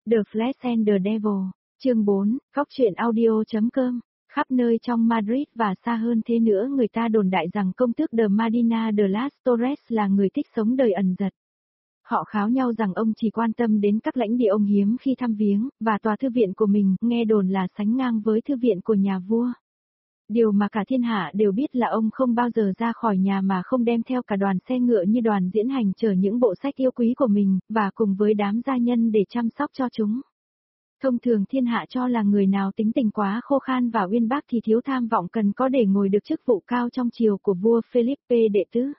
The Flash and the Devil, chương 4, Góc truyện audio.com. Khắp nơi trong Madrid và xa hơn thế nữa người ta đồn đại rằng công tước de Medina de las Torres là người thích sống đời ẩn dật. Họ kháo nhau rằng ông chỉ quan tâm đến các lãnh địa ông hiếm khi thăm viếng, và tòa thư viện của mình nghe đồn là sánh ngang với thư viện của nhà vua. Điều mà cả thiên hạ đều biết là ông không bao giờ ra khỏi nhà mà không đem theo cả đoàn xe ngựa như đoàn diễn hành chở những bộ sách yêu quý của mình, và cùng với đám gia nhân để chăm sóc cho chúng. Thông thường thiên hạ cho là người nào tính tình quá khô khan và uyên bác thì thiếu tham vọng cần có để ngồi được chức vụ cao trong triều của vua Felipe đệ tứ.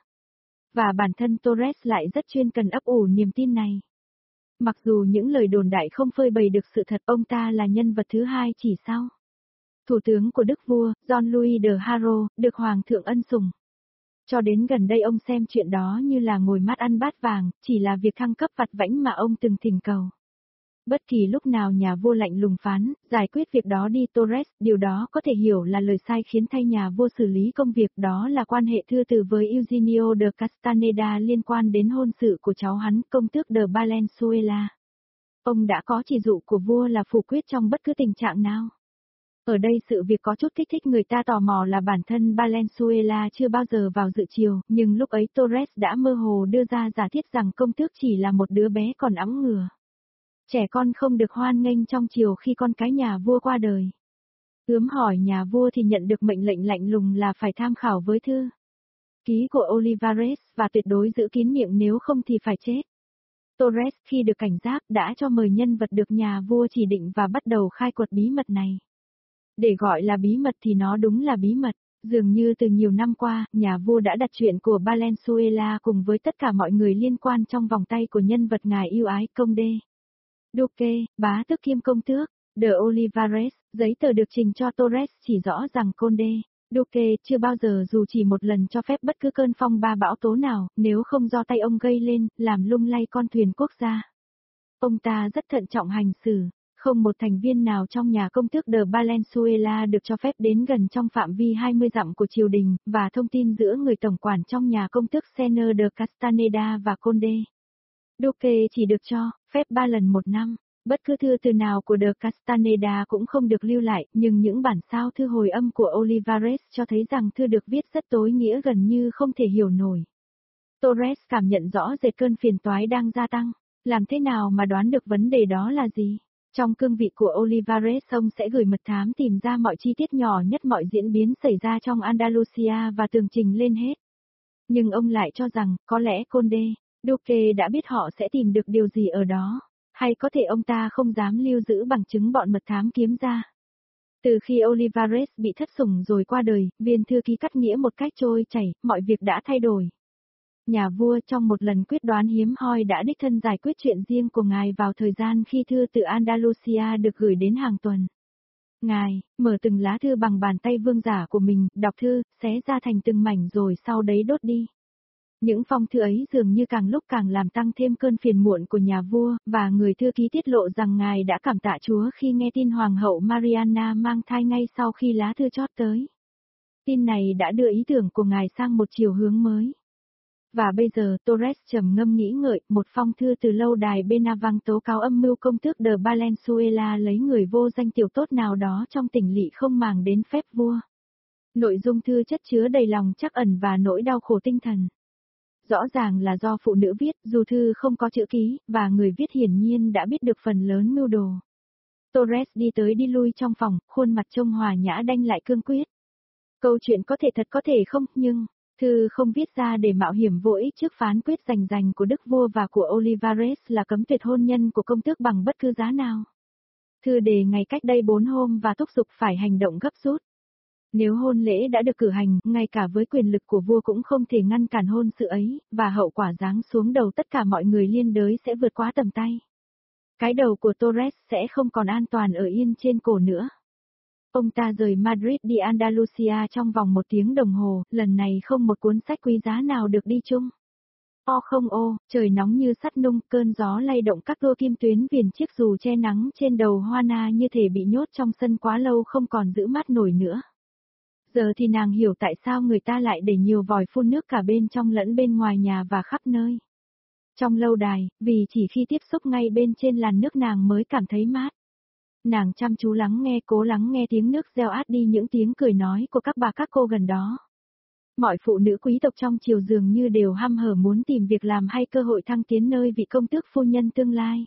Và bản thân Torres lại rất chuyên cần ấp ủ niềm tin này. Mặc dù những lời đồn đại không phơi bày được sự thật, ông ta là nhân vật thứ hai chỉ sau thủ tướng của đức vua, Don Luis de Haro, được hoàng thượng ân sủng. Cho đến gần đây ông xem chuyện đó như là ngồi mát ăn bát vàng, chỉ là việc thăng cấp vặt vãnh mà ông từng thỉnh cầu. Bất kỳ lúc nào nhà vua lạnh lùng phán, giải quyết việc đó đi Torres, điều đó có thể hiểu là lời sai khiến thay nhà vua xử lý công việc, đó là quan hệ thư từ với Eugenio de Castaneda liên quan đến hôn sự của cháu hắn, công tước de Valenzuela. Ông đã có chỉ dụ của vua là phủ quyết trong bất cứ tình trạng nào. Ở đây sự việc có chút kích thích người ta tò mò là bản thân Valenzuela chưa bao giờ vào dự triều, nhưng lúc ấy Torres đã mơ hồ đưa ra giả thiết rằng công tước chỉ là một đứa bé còn ẵm ngừa. Trẻ con không được hoan nghênh trong triều khi con cái nhà vua qua đời. Ướm hỏi nhà vua thì nhận được mệnh lệnh lạnh lùng là phải tham khảo với thư ký của Olivares và tuyệt đối giữ kín miệng, nếu không thì phải chết. Torres khi được cảnh giác đã cho mời nhân vật được nhà vua chỉ định và bắt đầu khai quật bí mật này. Để gọi là bí mật thì nó đúng là bí mật. Dường như từ nhiều năm qua, nhà vua đã đặt chuyện của Valenzuela cùng với tất cả mọi người liên quan trong vòng tay của nhân vật ngài yêu ái Conde Duque, bá tước kiêm công tước, de Olivares. Giấy tờ được trình cho Torres chỉ rõ rằng Conde Duque chưa bao giờ dù chỉ một lần cho phép bất cứ cơn phong ba bão tố nào, nếu không do tay ông gây lên, làm lung lay con thuyền quốc gia. Ông ta rất thận trọng hành xử. Không một thành viên nào trong nhà công tước de Valenzuela được cho phép đến gần trong phạm vi 20 dặm của triều đình, và thông tin giữa người tổng quản trong nhà công tước Senor de Castaneda và Conde Duque chỉ được cho phép 3 lần một năm. Bất cứ thư từ nào của de Castaneda cũng không được lưu lại, nhưng những bản sao thư hồi âm của Olivares cho thấy rằng thư được viết rất tối nghĩa, gần như không thể hiểu nổi. Torres cảm nhận rõ rệt cơn phiền toái đang gia tăng. Làm thế nào mà đoán được vấn đề đó là gì? Trong cương vị của Olivares, ông sẽ gửi mật thám tìm ra mọi chi tiết nhỏ nhất mọi diễn biến xảy ra trong Andalusia và tường trình lên hết. Nhưng ông lại cho rằng, có lẽ Conde Duque đã biết họ sẽ tìm được điều gì ở đó, hay có thể ông ta không dám lưu giữ bằng chứng bọn mật thám kiếm ra. Từ khi Olivares bị thất sủng rồi qua đời, viên thư ký cắt nghĩa một cách trôi chảy, mọi việc đã thay đổi. Nhà vua trong một lần quyết đoán hiếm hoi đã đích thân giải quyết chuyện riêng của ngài vào thời gian khi thư từ Andalusia được gửi đến hàng tuần. Ngài mở từng lá thư bằng bàn tay vương giả của mình, đọc thư, xé ra thành từng mảnh rồi sau đấy đốt đi. Những phong thư ấy dường như càng lúc càng làm tăng thêm cơn phiền muộn của nhà vua, và người thư ký tiết lộ rằng ngài đã cảm tạ Chúa khi nghe tin Hoàng hậu Mariana mang thai ngay sau khi lá thư chót tới. Tin này đã đưa ý tưởng của ngài sang một chiều hướng mới. Và bây giờ Torres trầm ngâm nghĩ ngợi, một phong thư từ lâu đài Benavang tố cáo âm mưu công tước de Valenzuela lấy người vô danh tiểu tốt nào đó trong tỉnh lỵ không màng đến phép vua. Nội dung thư chất chứa đầy lòng trắc ẩn và nỗi đau khổ tinh thần. Rõ ràng là do phụ nữ viết, dù thư không có chữ ký, và người viết hiển nhiên đã biết được phần lớn mưu đồ. Torres đi tới đi lui trong phòng, khuôn mặt trông hòa nhã đanh lại cương quyết. Câu chuyện có thể thật có thể không, nhưng thư không viết ra để mạo hiểm vô ích trước phán quyết rành của đức vua và của Olivares là cấm tuyệt hôn nhân của công tước bằng bất cứ giá nào. Thư đề ngày cách đây 4 hôm và thúc giục phải hành động gấp rút. Nếu hôn lễ đã được cử hành, ngay cả với quyền lực của vua cũng không thể ngăn cản hôn sự ấy, và hậu quả giáng xuống đầu tất cả mọi người liên đới sẽ vượt quá tầm tay. Cái đầu của Torres sẽ không còn an toàn ở yên trên cổ nữa. Ông ta rời Madrid đi Andalusia trong vòng 1 tiếng đồng hồ, lần này không một cuốn sách quý giá nào được đi chung. Không, trời nóng như sắt nung, cơn gió lay động các tua kim tuyến viền chiếc dù che nắng trên đầu Juana như thể bị nhốt trong sân quá lâu không còn giữ mát nổi nữa. Giờ thì nàng hiểu tại sao người ta lại để nhiều vòi phun nước cả bên trong lẫn bên ngoài nhà và khắp nơi. Trong lâu đài, vì chỉ khi tiếp xúc ngay bên trên làn nước nàng mới cảm thấy mát. Nàng chăm chú lắng nghe, cố lắng nghe tiếng nước reo át đi những tiếng cười nói của các cô gần đó. Mọi phụ nữ quý tộc trong triều dường như đều hăm hở muốn tìm việc làm hay cơ hội thăng tiến nơi vị công tước phu nhân tương lai.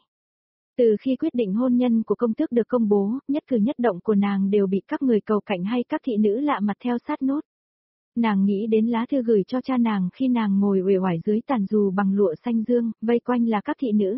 Từ khi quyết định hôn nhân của công tước được công bố, nhất cử nhất động của nàng đều bị các người cầu cạnh hay các thị nữ lạ mặt theo sát nốt. Nàng nghĩ đến lá thư gửi cho cha nàng khi nàng ngồi uể oải dưới tàn dù bằng lụa xanh dương, vây quanh là các thị nữ.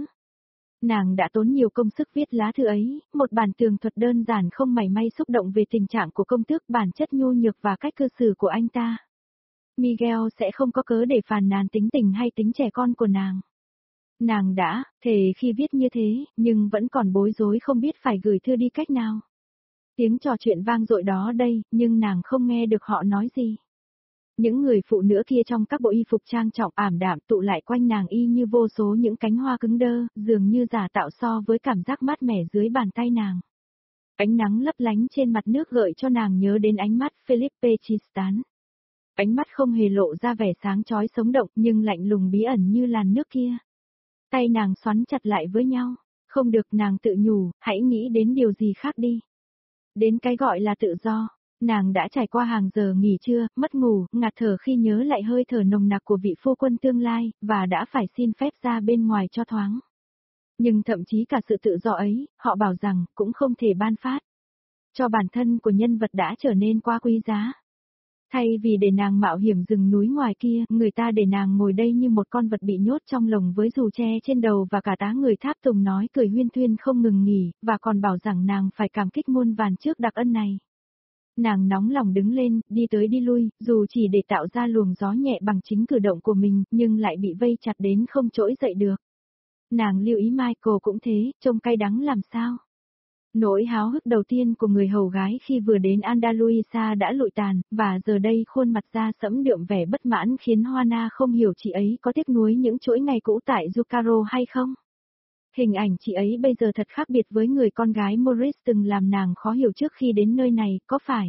Nàng đã tốn nhiều công sức viết lá thư ấy, một bản tường thuật đơn giản không mảy may xúc động về tình trạng của công tước, bản chất nhu nhược và cách cư xử của anh ta. Miguel sẽ không có cớ để phàn nàn tính tình hay tính trẻ con của nàng. Nàng đã thề khi viết như thế, nhưng vẫn còn bối rối không biết phải gửi thư đi cách nào. Tiếng trò chuyện vang dội đó đây, nhưng nàng không nghe được họ nói gì. Những người phụ nữ kia trong các bộ y phục trang trọng ảm đạm tụ lại quanh nàng y như vô số những cánh hoa cứng đơ, dường như giả tạo so với cảm giác mát mẻ dưới bàn tay nàng. Ánh nắng lấp lánh trên mặt nước gợi cho nàng nhớ đến ánh mắt Philippe Tristan. Ánh mắt không hề lộ ra vẻ sáng chói sống động nhưng lạnh lùng bí ẩn như làn nước kia. Tay nàng xoắn chặt lại với nhau. Không được, nàng tự nhủ, hãy nghĩ đến điều gì khác đi. Đến cái gọi là tự do. Nàng đã trải qua hàng giờ nghỉ trưa, mất ngủ, ngạt thở khi nhớ lại hơi thở nồng nặc của vị phu quân tương lai, và đã phải xin phép ra bên ngoài cho thoáng. Nhưng thậm chí cả sự tự do ấy, họ bảo rằng, cũng không thể ban phát. Cho bản thân của nhân vật đã trở nên quá quý giá. Thay vì để nàng mạo hiểm rừng núi ngoài kia, người ta để nàng ngồi đây như một con vật bị nhốt trong lồng với dù tre trên đầu và cả tá người tháp tùng nói cười huyên thuyên không ngừng nghỉ, và còn bảo rằng nàng phải cảm kích muôn vàn trước đặc ân này. Nàng nóng lòng đứng lên, đi tới đi lui, dù chỉ để tạo ra luồng gió nhẹ bằng chính cử động của mình, nhưng lại bị vây chặt đến không trỗi dậy được. Nàng lưu ý Michael cũng thế, trông cay đắng làm sao. Nỗi háo hức đầu tiên của người hầu gái khi vừa đến Andalusia đã lụi tàn, và giờ đây khuôn mặt da sẫm đượm vẻ bất mãn khiến Juana không hiểu chị ấy có tiếc nuối những chuỗi ngày cũ tại Zucaro hay không. Hình ảnh chị ấy bây giờ thật khác biệt với người con gái Maurice từng làm nàng khó hiểu trước khi đến nơi này, có phải?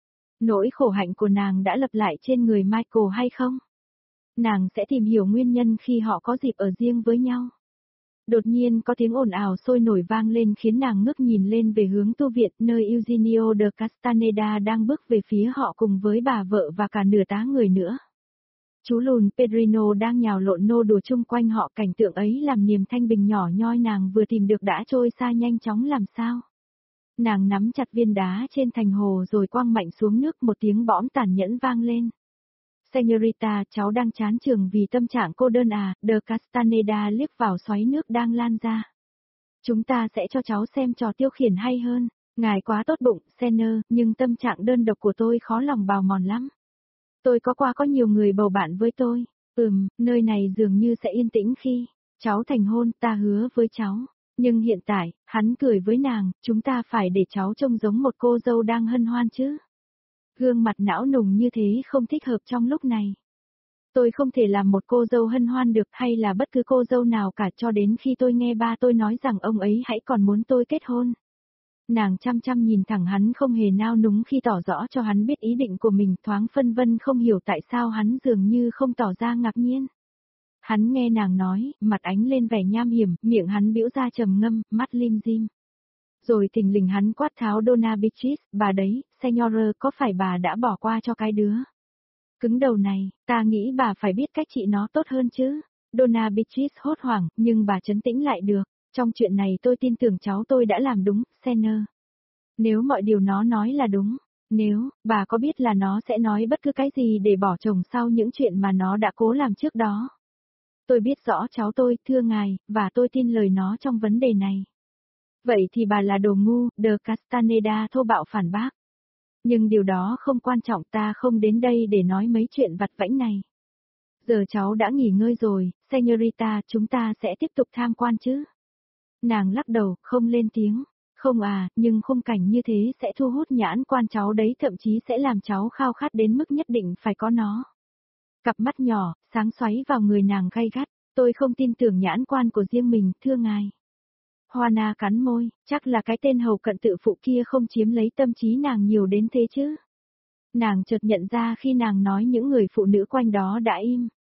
Nỗi khổ hạnh của nàng đã lặp lại trên người Michael hay không? Nàng sẽ tìm hiểu nguyên nhân khi họ có dịp ở riêng với nhau. Đột nhiên có tiếng ồn ào sôi nổi vang lên khiến nàng ngước nhìn lên về hướng tu viện nơi Eugenio de Castaneda đang bước về phía họ cùng với bà vợ và cả nửa tá người nữa. Chú lùn Pedrino đang nhào lộn nô đùa chung quanh họ, cảnh tượng ấy làm niềm thanh bình nhỏ nhoi nàng vừa tìm được đã trôi xa nhanh chóng làm sao. Nàng nắm chặt viên đá trên thành hồ rồi quăng mạnh xuống nước, một tiếng bõm tàn nhẫn vang lên. Señorita, cháu đang chán trường vì tâm trạng cô đơn à? De Castaneda liếc vào xoáy nước đang lan ra. Chúng ta sẽ cho cháu xem trò tiêu khiển hay hơn. Ngài quá tốt bụng, Senner, nhưng tâm trạng đơn độc của tôi khó lòng bào mòn lắm. Tôi có nhiều người bầu bạn với tôi. Nơi này dường như sẽ yên tĩnh khi cháu thành hôn, ta hứa với cháu. Nhưng hiện tại, hắn cười với nàng, chúng ta phải để cháu trông giống một cô dâu đang hân hoan chứ. Gương mặt não nùng như thế không thích hợp trong lúc này. Tôi không thể làm một cô dâu hân hoan được, hay là bất cứ cô dâu nào cả, cho đến khi tôi nghe ba tôi nói rằng ông ấy hãy còn muốn tôi kết hôn. Nàng chăm chăm nhìn thẳng hắn không hề nao núng khi tỏ rõ cho hắn biết ý định của mình, thoáng phân vân không hiểu tại sao hắn dường như không tỏ ra ngạc nhiên. Hắn nghe nàng nói, mặt ánh lên vẻ nham hiểm, miệng hắn bĩu ra trầm ngâm, mắt lim dim. Rồi thình lình hắn quát tháo Donna Beatrice, bà đấy, Señor, có phải bà đã bỏ qua cho cái đứa cứng đầu này, ta nghĩ bà phải biết cách trị nó tốt hơn chứ. Donna Beatrice hốt hoảng, nhưng bà trấn tĩnh lại được. Trong chuyện này tôi tin tưởng cháu tôi đã làm đúng, Senner. Nếu mọi điều nó nói là đúng, nếu, bà có biết là nó sẽ nói bất cứ cái gì để bỏ chồng sau những chuyện mà nó đã cố làm trước đó. Tôi biết rõ cháu tôi, thưa ngài, và tôi tin lời nó trong vấn đề này. Vậy thì bà là đồ ngu, De Castaneda thô bạo phản bác. Nhưng điều đó không quan trọng, ta không đến đây để nói mấy chuyện vặt vãnh này. Giờ cháu đã nghỉ ngơi rồi, Señorita, chúng ta sẽ tiếp tục tham quan chứ? Nàng lắc đầu, không lên tiếng. Không à, nhưng khung cảnh như thế sẽ thu hút nhãn quan cháu đấy, thậm chí sẽ làm cháu khao khát đến mức nhất định phải có nó. Cặp mắt nhỏ, sáng xoáy vào người nàng gay gắt, tôi không tin tưởng nhãn quan của riêng mình, thưa ngài. Juana cắn môi, chắc là cái tên hầu cận tự phụ kia không chiếm lấy tâm trí nàng nhiều đến thế chứ. Nàng chợt nhận ra khi nàng nói những người phụ nữ quanh đó đã im.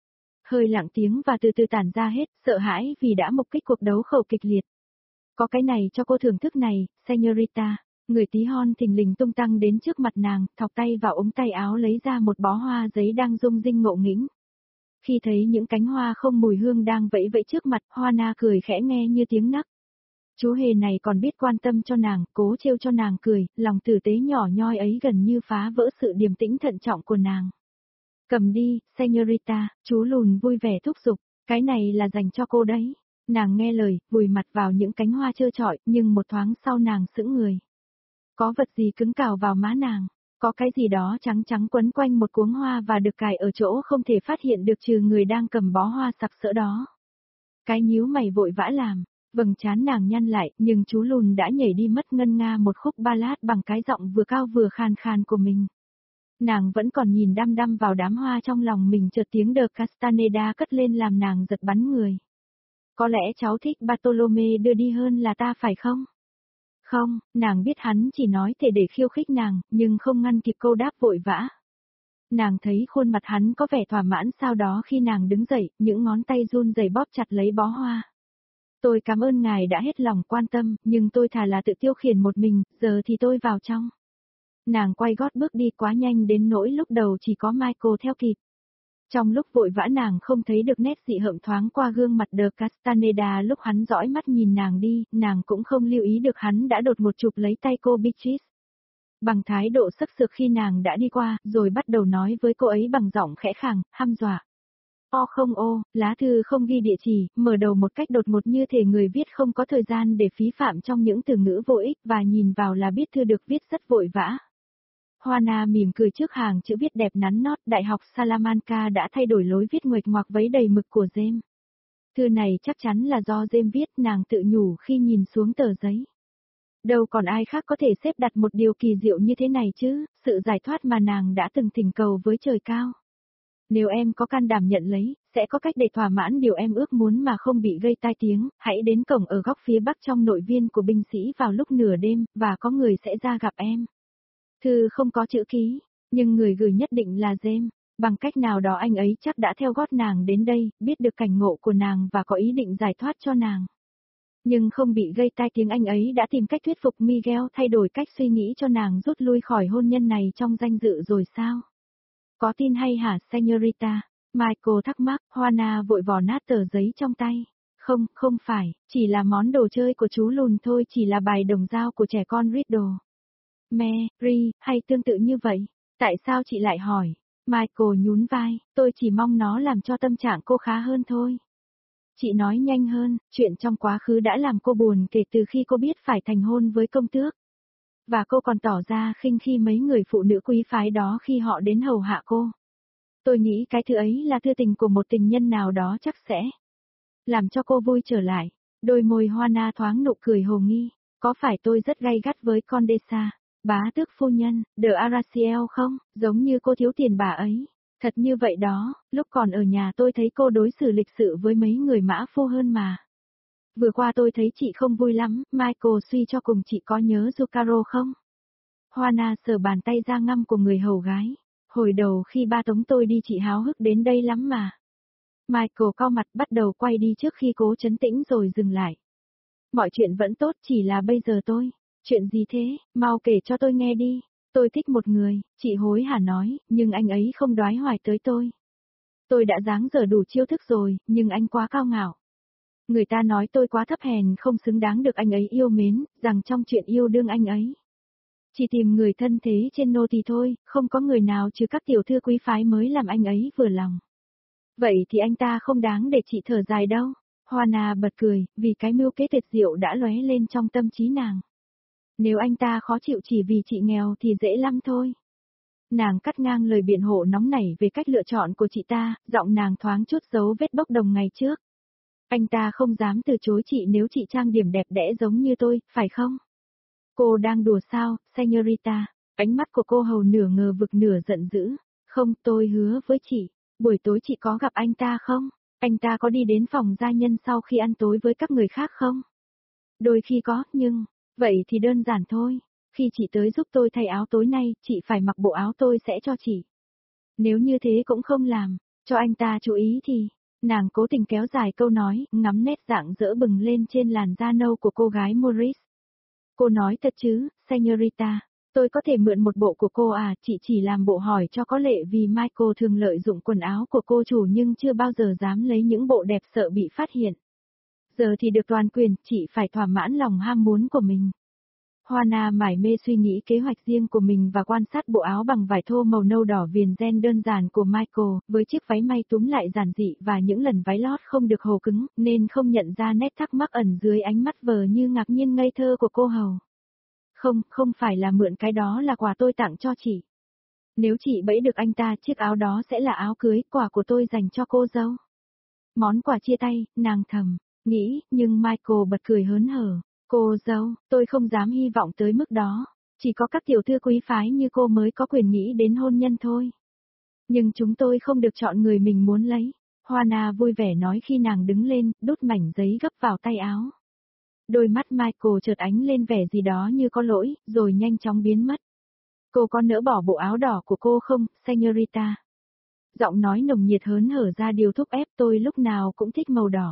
hơi lặng tiếng và từ từ tản ra hết, sợ hãi vì đã mục kích cuộc đấu khẩu kịch liệt. Có cái này cho cô thưởng thức này, señorita. Người tí hon thình lình tung tăng đến trước mặt nàng, thọc tay vào ống tay áo lấy ra một bó hoa giấy đang rung rinh ngộ nghĩnh. Khi thấy những cánh hoa không mùi hương đang vẫy vẫy trước mặt, Juana cười khẽ nghe như tiếng nấc. Chú hề này còn biết quan tâm cho nàng, cố trêu cho nàng cười, lòng tử tế nhỏ nhoi ấy gần như phá vỡ sự điềm tĩnh thận trọng của nàng. Cầm đi, señorita, chú lùn vui vẻ thúc giục, cái này là dành cho cô đấy. Nàng nghe lời, vùi mặt vào những cánh hoa trơ trọi, nhưng một thoáng sau nàng sững người. Có vật gì cứng cào vào má nàng, có cái gì đó trắng trắng quấn quanh một cuống hoa và được cài ở chỗ không thể phát hiện được trừ người đang cầm bó hoa sặc sỡ đó. Cái nhíu mày vội vã làm, vầng trán nàng nhăn lại, nhưng chú lùn đã nhảy đi mất ngân nga một khúc ballad bằng cái giọng vừa cao vừa khàn khàn của mình. Nàng vẫn còn nhìn đăm đăm vào đám hoa trong lòng mình, chợt tiếng The Castaneda cất lên làm nàng giật bắn người. Có lẽ cháu thích Bartolome đưa đi hơn là ta phải không? Không, nàng biết hắn chỉ nói thể để khiêu khích nàng, nhưng không ngăn kịp câu đáp vội vã. Nàng thấy khuôn mặt hắn có vẻ thỏa mãn sau đó khi nàng đứng dậy, những ngón tay run rẩy bóp chặt lấy bó hoa. Tôi cảm ơn ngài đã hết lòng quan tâm, nhưng tôi thà là tự tiêu khiển một mình, giờ thì tôi vào trong. Nàng quay gót bước đi quá nhanh đến nỗi lúc đầu chỉ có Michael theo kịp. Trong lúc vội vã nàng không thấy được nét dị hợm thoáng qua gương mặt The Castaneda lúc hắn dõi mắt nhìn nàng đi, nàng cũng không lưu ý được hắn đã đột một chụp lấy tay cô Beatrice. Bằng thái độ sắc sược khi nàng đã đi qua, rồi bắt đầu nói với cô ấy bằng giọng khẽ khàng, hăm dọa. Không lá thư không ghi địa chỉ, mở đầu một cách đột ngột như thể người viết không có thời gian để phí phạm trong những từ ngữ vô ích và nhìn vào là biết thư được viết rất vội vã. Juana mỉm cười trước hàng chữ viết đẹp nắn nót, Đại học Salamanca đã thay đổi lối viết nguệch ngoạc vấy đầy mực của James. Thư này chắc chắn là do James viết, nàng tự nhủ khi nhìn xuống tờ giấy. Đâu còn ai khác có thể xếp đặt một điều kỳ diệu như thế này chứ, sự giải thoát mà nàng đã từng thỉnh cầu với trời cao. Nếu em có can đảm nhận lấy, sẽ có cách để thỏa mãn điều em ước muốn mà không bị gây tai tiếng, hãy đến cổng ở góc phía bắc trong nội viên của binh sĩ vào lúc nửa đêm, và có người sẽ ra gặp em. Thư không có chữ ký, nhưng người gửi nhất định là James. Bằng cách nào đó anh ấy chắc đã theo gót nàng đến đây, biết được cảnh ngộ của nàng và có ý định giải thoát cho nàng. Nhưng không bị gây tai tiếng, anh ấy đã tìm cách thuyết phục Miguel thay đổi cách suy nghĩ cho nàng rút lui khỏi hôn nhân này trong danh dự rồi sao? Có tin hay hả, señorita? Michael thắc mắc, Juana vội vò nát tờ giấy trong tay. Không phải, chỉ là món đồ chơi của chú lùn thôi, chỉ là bài đồng dao của trẻ con Riddle. Mary, hay tương tự như vậy. Tại sao chị lại hỏi? Michael nhún vai, tôi chỉ mong nó làm cho tâm trạng cô khá hơn thôi. Chị nói nhanh hơn, chuyện trong quá khứ đã làm cô buồn kể từ khi cô biết phải thành hôn với công tước. Và cô còn tỏ ra khinh khi mấy người phụ nữ quý phái đó khi họ đến hầu hạ cô. Tôi nghĩ cái thư ấy là thư tình của một tình nhân nào đó chắc sẽ làm cho cô vui trở lại. Đôi môi Juana thoáng nụ cười hồ nghi. Có phải tôi rất gay gắt với Condesa, bá tước phu nhân, de Araciel không? Giống như cô thiếu tiền bà ấy. Thật như vậy đó, lúc còn ở nhà tôi thấy cô đối xử lịch sự với mấy người mã phu hơn mà. Vừa qua tôi thấy chị không vui lắm, Michael suy cho cùng chị có nhớ Zucaro không? Juana sờ bàn tay da ngăm của người hầu gái. Hồi đầu khi ba tống tôi đi chị háo hức đến đây lắm mà. Michael cau mặt bắt đầu quay đi trước khi cố trấn tĩnh rồi dừng lại. Mọi chuyện vẫn tốt, chỉ là bây giờ tôi. Chuyện gì thế, mau kể cho tôi nghe đi. Tôi thích một người, chị hối hả nói, nhưng anh ấy không đoái hoài tới tôi. Tôi đã dáng dở đủ chiêu thức rồi, nhưng anh quá cao ngạo. Người ta nói tôi quá thấp hèn không xứng đáng được anh ấy yêu mến, rằng trong chuyện yêu đương anh ấy chỉ tìm người thân thế trên nô tỳ thôi, không có người nào trừ các tiểu thư quý phái mới làm anh ấy vừa lòng. Vậy thì anh ta không đáng để chị thở dài đâu. Juana bật cười, vì cái mưu kế tuyệt diệu đã lóe lên trong tâm trí nàng. Nếu anh ta khó chịu chỉ vì chị nghèo thì dễ lắm thôi. Nàng cắt ngang lời biện hộ nóng nảy về cách lựa chọn của chị ta, giọng nàng thoáng chút dấu vết bốc đồng ngày trước. Anh ta không dám từ chối chị nếu chị trang điểm đẹp đẽ giống như tôi, phải không? Cô đang đùa sao, señorita? Ánh mắt của cô hầu nửa ngờ vực nửa giận dữ. Không, tôi hứa với chị. Buổi tối chị có gặp anh ta không? Anh ta có đi đến phòng gia nhân sau khi ăn tối với các người khác không? Đôi khi có, nhưng vậy thì đơn giản thôi. Khi chị tới giúp tôi thay áo tối nay, chị phải mặc bộ áo tôi sẽ cho chị. Nếu như thế cũng không làm, cho anh ta chú ý thì, Nàng cố tình kéo dài câu nói, ngắm nét dạng dỡ bừng lên trên làn da nâu của cô gái Morris. Cô nói thật chứ, Señorita, tôi có thể mượn một bộ của cô à, chị chỉ làm bộ hỏi cho có lệ vì Michael thường lợi dụng quần áo của cô chủ nhưng chưa bao giờ dám lấy những bộ đẹp sợ bị phát hiện. Giờ thì được toàn quyền, chị phải thỏa mãn lòng ham muốn của mình. Juana mải mê suy nghĩ kế hoạch riêng của mình và quan sát bộ áo bằng vải thô màu nâu đỏ viền ren đơn giản của Michael, với chiếc váy may túm lại giản dị và những lần váy lót không được hầu cứng, nên không nhận ra nét thắc mắc ẩn dưới ánh mắt vờ như ngạc nhiên ngây thơ của cô hầu. Không, không phải là mượn cái đó là quà tôi tặng cho chị. Nếu chị bẫy được anh ta, chiếc áo đó sẽ là áo cưới, quà của tôi dành cho cô dâu. Món quà chia tay, nàng thầm nghĩ, nhưng Michael bật cười hớn hở. Cô dâu, tôi không dám hy vọng tới mức đó. Chỉ có các tiểu thư quý phái như cô mới có quyền nghĩ đến hôn nhân thôi. Nhưng chúng tôi không được chọn người mình muốn lấy. Juana vui vẻ nói khi nàng đứng lên, đút mảnh giấy gấp vào tay áo. Đôi mắt Michael chợt ánh lên vẻ gì đó như có lỗi, rồi nhanh chóng biến mất. Cô có nỡ bỏ bộ áo đỏ của cô không, Señorita? Giọng nói nồng nhiệt hớn hở ra điều thúc ép, tôi lúc nào cũng thích màu đỏ.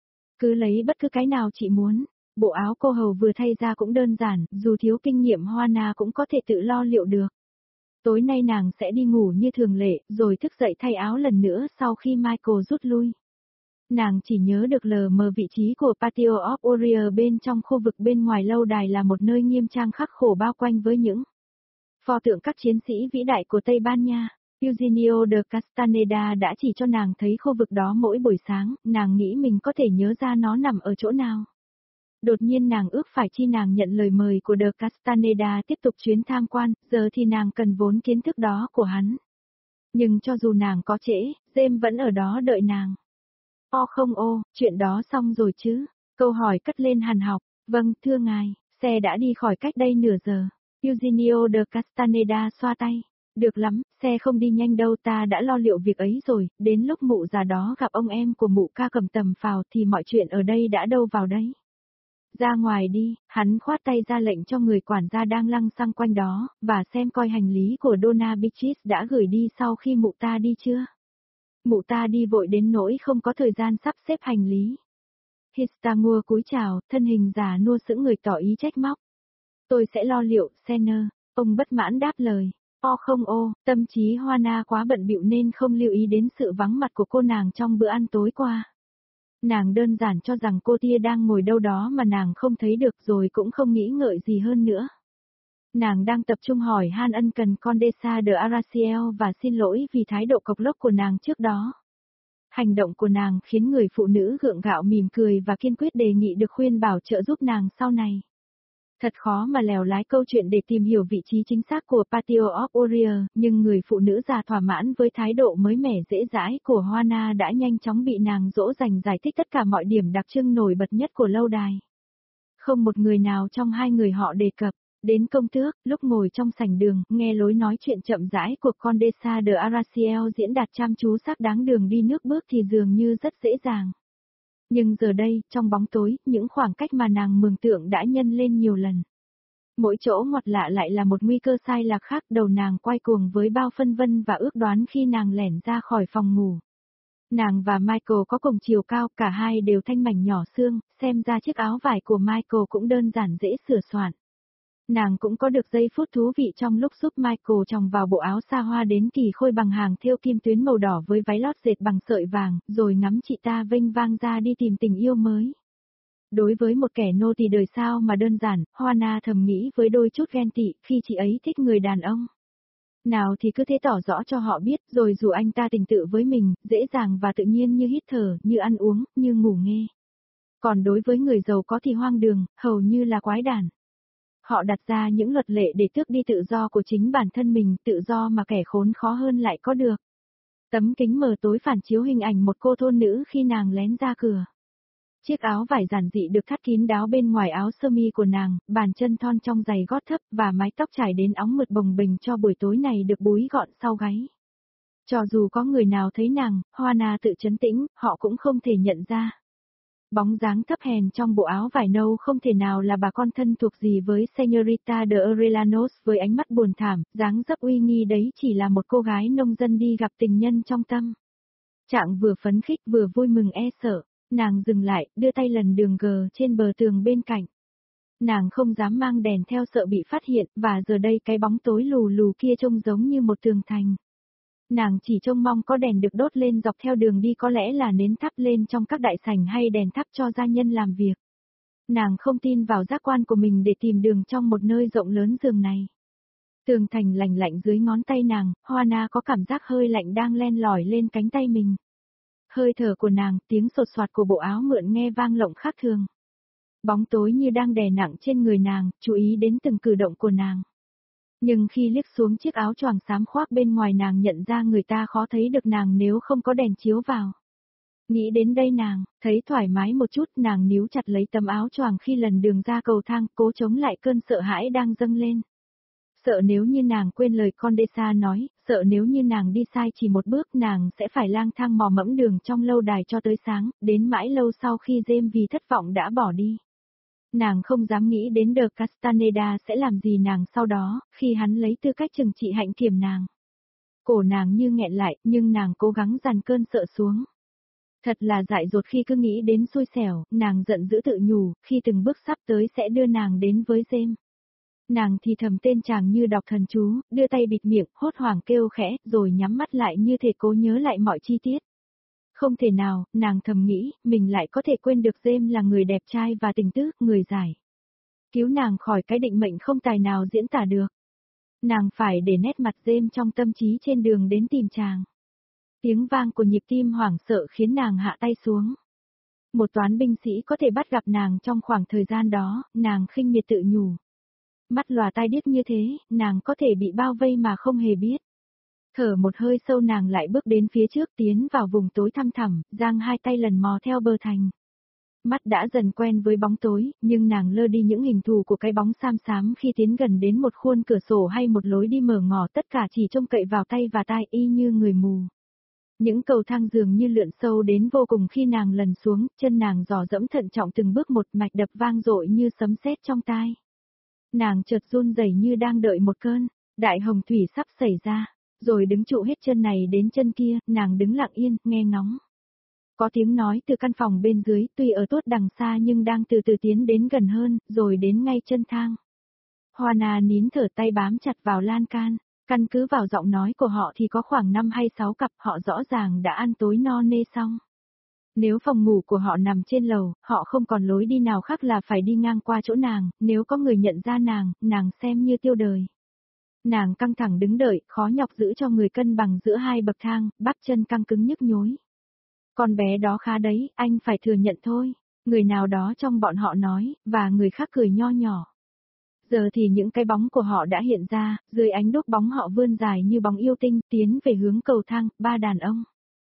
Cứ lấy bất cứ cái nào chị muốn. Bộ áo cô hầu vừa thay ra cũng đơn giản, dù thiếu kinh nghiệm Juana cũng có thể tự lo liệu được. Tối nay nàng sẽ đi ngủ như thường lệ, rồi thức dậy thay áo lần nữa sau khi Michael rút lui. Nàng chỉ nhớ được lờ mờ vị trí của Patio of Warrior bên trong khu vực bên ngoài lâu đài là một nơi nghiêm trang khắc khổ bao quanh với những pho tượng các chiến sĩ vĩ đại của Tây Ban Nha. Eugenio de Castaneda đã chỉ cho nàng thấy khu vực đó mỗi buổi sáng, nàng nghĩ mình có thể nhớ ra nó nằm ở chỗ nào. Đột nhiên nàng ước phải chi nàng nhận lời mời của de Castaneda tiếp tục chuyến tham quan, giờ thì nàng cần vốn kiến thức đó của hắn. Nhưng cho dù nàng có trễ, James vẫn ở đó đợi nàng. O không ô, chuyện đó xong rồi chứ? Câu hỏi cất lên hằn học. Vâng, thưa ngài, xe đã đi khỏi cách đây nửa giờ. Eugenio de Castaneda xoa tay. Được lắm, xe không đi nhanh đâu, ta đã lo liệu việc ấy rồi, đến lúc mụ già đó gặp ông em của mụ ca cầm tầm phào thì mọi chuyện ở đây đã đâu vào đấy. Ra ngoài đi, hắn khoát tay ra lệnh cho người quản gia đang lăng xăng quanh đó, và xem coi hành lý của Donna Beatrice đã gửi đi sau khi mụ ta đi chưa. Mụ ta đi vội đến nỗi không có thời gian sắp xếp hành lý. Histamua cúi chào, thân hình già nua sững người tỏ ý trách móc. Tôi sẽ lo liệu, Senner. Ông bất mãn đáp lời. O không ô, tâm trí Juana quá bận bịu nên không lưu ý đến sự vắng mặt của cô nàng trong bữa ăn tối qua. Nàng đơn giản cho rằng cô tia đang ngồi đâu đó mà nàng không thấy được rồi cũng không nghĩ ngợi gì hơn nữa. Nàng đang tập trung hỏi han ân cần Condesa de Araciel và xin lỗi vì thái độ cộc lốc của nàng trước đó. Hành động của nàng khiến người phụ nữ gượng gạo mỉm cười và kiên quyết đề nghị được khuyên bảo trợ giúp nàng sau này. Thật khó mà lèo lái câu chuyện để tìm hiểu vị trí chính xác của Patio of Warrior, nhưng người phụ nữ già thỏa mãn với thái độ mới mẻ dễ dãi của Juana đã nhanh chóng bị nàng dỗ dành giải thích tất cả mọi điểm đặc trưng nổi bật nhất của lâu đài. Không một người nào trong hai người họ đề cập đến công tước, lúc ngồi trong sảnh đường, nghe lối nói chuyện chậm rãi của Condesa de Araciel diễn đạt chăm chú xác đáng đường đi nước bước thì dường như rất dễ dàng. Nhưng giờ đây, trong bóng tối, những khoảng cách mà nàng mường tượng đã nhân lên nhiều lần. Mỗi chỗ ngoặt lạ lại là một nguy cơ sai lạc khác, đầu nàng quay cuồng với bao phân vân và ước đoán khi nàng lẻn ra khỏi phòng ngủ. Nàng và Michael có cùng chiều cao, cả hai đều thanh mảnh nhỏ xương, xem ra chiếc áo vải của Michael cũng đơn giản dễ sửa soạn. Nàng cũng có được giây phút thú vị trong lúc giúp Michael chồng vào bộ áo xa hoa đến kỳ khôi bằng hàng thêu kim tuyến màu đỏ với váy lót dệt bằng sợi vàng, rồi ngắm chị ta vênh vang ra đi tìm tình yêu mới. Đối với một kẻ nô tỳ đời sao mà đơn giản, Juana thầm nghĩ với đôi chút ghen tị khi chị ấy thích người đàn ông. Nào thì cứ thế tỏ rõ cho họ biết, rồi dù anh ta tình tự với mình, dễ dàng và tự nhiên như hít thở, như ăn uống, như ngủ nghe. Còn đối với người giàu có thì hoang đường, hầu như là quái đản. Họ đặt ra những luật lệ để tước đi tự do của chính bản thân mình, tự do mà kẻ khốn khó hơn lại có được. Tấm kính mờ tối phản chiếu hình ảnh một cô thôn nữ khi nàng lén ra cửa. Chiếc áo vải giản dị được thắt kín đáo bên ngoài áo sơ mi của nàng, bàn chân thon trong giày gót thấp và mái tóc trải đến óng mượt bồng bềnh cho buổi tối này được búi gọn sau gáy. Cho dù có người nào thấy nàng, Juana tự trấn tĩnh, họ cũng không thể nhận ra. Bóng dáng thấp hèn trong bộ áo vải nâu không thể nào là bà con thân thuộc gì với Señorita de Orelanos với ánh mắt buồn thảm, dáng dấp uy nghi đấy chỉ là một cô gái nông dân đi gặp tình nhân trong tâm. Trạng vừa phấn khích vừa vui mừng sợ, nàng dừng lại, đưa tay lần đường gờ trên bờ tường bên cạnh. Nàng không dám mang đèn theo sợ bị phát hiện, và giờ đây cái bóng tối lù lù kia trông giống như một tường thành. Nàng chỉ trông mong có đèn được đốt lên dọc theo đường đi, có lẽ là nến thắp lên trong các đại sảnh hay đèn thắp cho gia nhân làm việc. Nàng không tin vào giác quan của mình để tìm đường trong một nơi rộng lớn giường này. Tường thành lạnh lạnh dưới ngón tay nàng, Hoa có cảm giác hơi lạnh đang len lỏi lên cánh tay mình. Hơi thở của nàng, tiếng sột soạt của bộ áo mượn nghe vang lộng khác thường. Bóng tối như đang đè nặng trên người nàng, chú ý đến từng cử động của nàng. Nhưng khi liếc xuống chiếc áo choàng xám khoác bên ngoài, nàng nhận ra người ta khó thấy được nàng nếu không có đèn chiếu vào. Nghĩ đến đây nàng, thấy thoải mái một chút, nàng níu chặt lấy tấm áo choàng khi lần đường ra cầu thang, cố chống lại cơn sợ hãi đang dâng lên. Sợ nếu như nàng quên lời Condesa nói, sợ nếu như nàng đi sai chỉ một bước nàng sẽ phải lang thang mò mẫm đường trong lâu đài cho tới sáng, đến mãi lâu sau khi James vì thất vọng đã bỏ đi. Nàng không dám nghĩ đến The Castaneda sẽ làm gì nàng sau đó, khi hắn lấy tư cách trừng trị hạnh kiểm nàng. Cổ nàng như nghẹn lại, nhưng nàng cố gắng dằn cơn sợ xuống. Thật là dại dột khi cứ nghĩ đến xui xẻo, nàng giận dữ tự nhủ, khi từng bước sắp tới sẽ đưa nàng đến với James. Nàng thì thầm tên chàng như đọc thần chú, đưa tay bịt miệng, hốt hoảng kêu khẽ, rồi nhắm mắt lại như thể cố nhớ lại mọi chi tiết. Không thể nào, nàng thầm nghĩ, mình lại có thể quên được James là người đẹp trai và tình tứ, người giải. Cứu nàng khỏi cái định mệnh không tài nào diễn tả được. Nàng phải để nét mặt James trong tâm trí trên đường đến tìm chàng. Tiếng vang của nhịp tim hoảng sợ khiến nàng hạ tay xuống. Một toán binh sĩ có thể bắt gặp nàng trong khoảng thời gian đó, nàng khinh miệt tự nhủ. Mắt lòa tai điếc như thế, nàng có thể bị bao vây mà không hề biết. Thở một hơi sâu nàng lại bước đến phía trước, tiến vào vùng tối thăm thẳm, giang hai tay lần mò theo bờ thành. Mắt đã dần quen với bóng tối, nhưng nàng lơ đi những hình thù của cái bóng xám xám khi tiến gần đến một khuôn cửa sổ hay một lối đi mở ngỏ, tất cả chỉ trông cậy vào tay và tai y như người mù. Những cầu thang dường như lượn sâu đến vô cùng khi nàng lần xuống, chân nàng dò dẫm thận trọng từng bước một, mạch đập vang dội như sấm sét trong tai. Nàng chợt run rẩy như đang đợi một cơn đại hồng thủy sắp xảy ra, rồi đứng trụ hết chân này đến chân kia, nàng đứng lặng yên, nghe ngóng. Có tiếng nói từ căn phòng bên dưới, tuy ở tốt đằng xa nhưng đang từ từ tiến đến gần hơn, rồi đến ngay chân thang. Hoa nín thở, tay bám chặt vào lan can, căn cứ vào giọng nói của họ thì có khoảng 5 hay 6 cặp, họ rõ ràng đã ăn tối no nê xong. Nếu phòng ngủ của họ nằm trên lầu, họ không còn lối đi nào khác là phải đi ngang qua chỗ nàng, nếu có người nhận ra nàng xem như tiêu đời. Nàng căng thẳng đứng đợi, khó nhọc giữ cho người cân bằng giữa hai bậc thang, bắp chân căng cứng nhức nhối. Con bé đó khá đấy, anh phải thừa nhận thôi, người nào đó trong bọn họ nói, và người khác cười nho nhỏ. Giờ thì những cái bóng của họ đã hiện ra, dưới ánh đốt bóng họ vươn dài như bóng yêu tinh, tiến về hướng cầu thang, 3 đàn ông.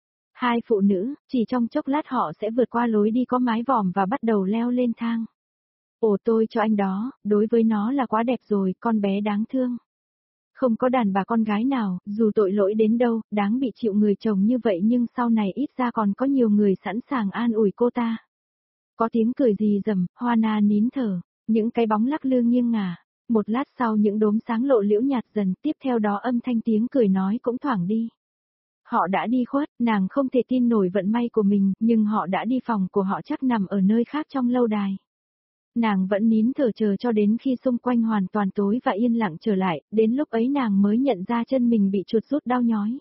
2 phụ nữ, chỉ trong chốc lát họ sẽ vượt qua lối đi có mái vòm và bắt đầu leo lên thang. Ồ, tôi cho anh đó, đối với nó là quá đẹp rồi, con bé đáng thương. Không có đàn bà con gái nào, dù tội lỗi đến đâu, đáng bị chịu người chồng như vậy, nhưng sau này ít ra còn có nhiều người sẵn sàng an ủi cô ta. Có tiếng cười rì rầm, Hoa nín thở, những cái bóng lắc lư nghiêng ngả. Một lát sau những đốm sáng lộ liễu nhạt dần, tiếp theo đó âm thanh tiếng cười nói cũng thoảng đi. Họ đã đi khuất, nàng không thể tin nổi vận may của mình, nhưng họ đã đi, phòng của họ chắc nằm ở nơi khác trong lâu đài. Nàng vẫn nín thở chờ cho đến khi xung quanh hoàn toàn tối và yên lặng trở lại, đến lúc ấy nàng mới nhận ra chân mình bị chuột rút đau nhói.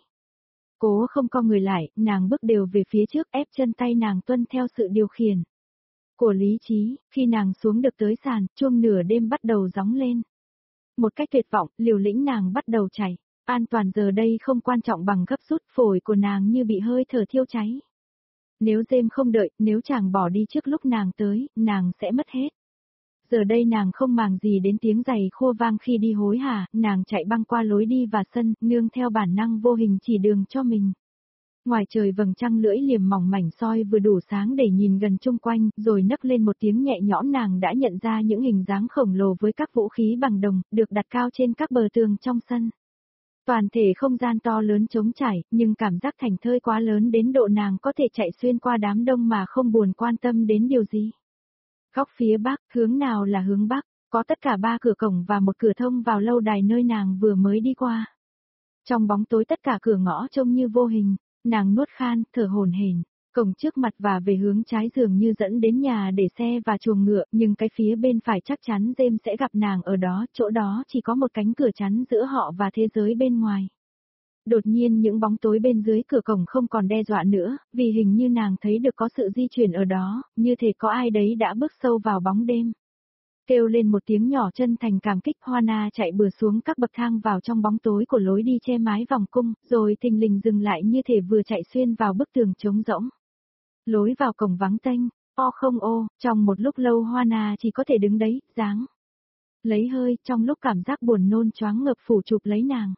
Cố không co người lại, nàng bước đều về phía trước, ép chân tay nàng tuân theo sự điều khiển của lý trí. Khi nàng xuống được tới sàn, chuông nửa đêm bắt đầu gióng lên. Một cách tuyệt vọng, liều lĩnh nàng bắt đầu chạy. An toàn giờ đây không quan trọng bằng gấp rút, phổi của nàng như bị hơi thở thiêu cháy. Nếu James không đợi, nếu chàng bỏ đi trước lúc nàng tới, nàng sẽ mất hết. Giờ đây nàng không màng gì đến tiếng giày khô vang khi đi hối hả, nàng chạy băng qua lối đi và sân, nương theo bản năng vô hình chỉ đường cho mình. Ngoài trời vầng trăng lưỡi liềm mỏng mảnh soi vừa đủ sáng để nhìn gần chung quanh, rồi nấc lên một tiếng nhẹ nhõm. Nàng đã nhận ra những hình dáng khổng lồ với các vũ khí bằng đồng, được đặt cao trên các bờ tường trong sân. Toàn thể không gian to lớn trống trải, nhưng cảm giác thành thơi quá lớn đến độ nàng có thể chạy xuyên qua đám đông mà không buồn quan tâm đến điều gì. Góc phía bắc, hướng nào là hướng bắc, có tất cả 3 cửa cổng và một cửa thông vào lâu đài nơi nàng vừa mới đi qua. Trong bóng tối tất cả cửa ngõ trông như vô hình, Nàng nuốt khan, thở hổn hển. Cổng trước mặt và về hướng trái dường như dẫn đến nhà để xe và chuồng ngựa, nhưng cái phía bên phải chắc chắn James sẽ gặp nàng ở đó, chỗ đó chỉ có một cánh cửa chắn giữa họ và thế giới bên ngoài. Đột nhiên những bóng tối bên dưới cửa cổng không còn đe dọa nữa, vì hình như nàng thấy được có sự di chuyển ở đó, như thể có ai đấy đã bước sâu vào bóng đêm. Kêu lên một tiếng nhỏ chân thành cảm kích, Hoa chạy bừa xuống các bậc thang vào trong bóng tối của lối đi che mái vòng cung, rồi thình lình dừng lại như thể vừa chạy xuyên vào bức tường trống rỗng. Lối vào cổng vắng tênh, không trong một lúc lâu Hoa chỉ có thể đứng đấy, dáng lấy hơi, trong lúc cảm giác buồn nôn choáng ngợp phủ chụp lấy nàng.